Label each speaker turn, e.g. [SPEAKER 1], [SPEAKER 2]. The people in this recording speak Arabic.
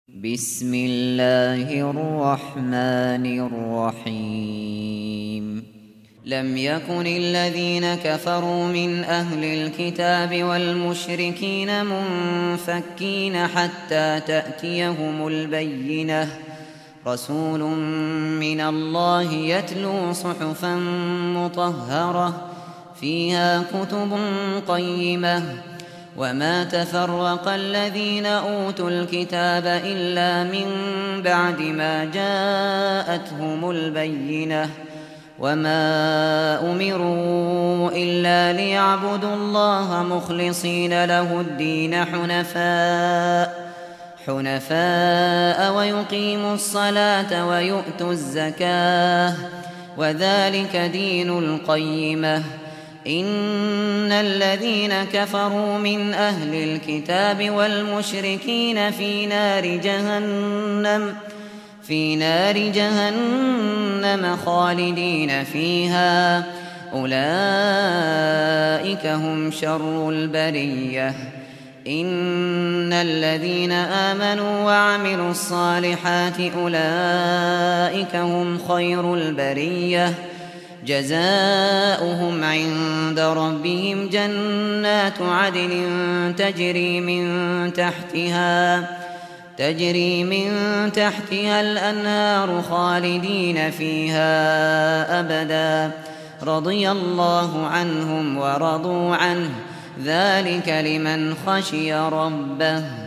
[SPEAKER 1] بسم الله الرحمن الرحيم. لم يكن الذين كفروا من أهل الكتاب والمشركين منفكين حتى تأتيهم البينة، رسول من الله يتلو صحفا مطهرة فيها كتب قيمة. وما تفرق الذين أوتوا الكتاب إلا من بعد ما جاءتهم البينة، وما أمروا إلا ليعبدوا الله مخلصين له الدين حنفاء ويقيموا الصلاة ويؤتوا الزكاة، وذلك دين القيمة. إن الذين كفروا من أهل الكتاب والمشركين في نار جهنم خالدين فيها، أولئك هم شر البرية. إن الذين آمنوا وعملوا الصالحات أولئك هم خير البرية، جزاؤهم عند ربهم جنات عدن تجري من تحتها الأنهار خالدين فيها أبدا، رضي الله عنهم ورضوا عنه، ذلك لمن خشي ربه.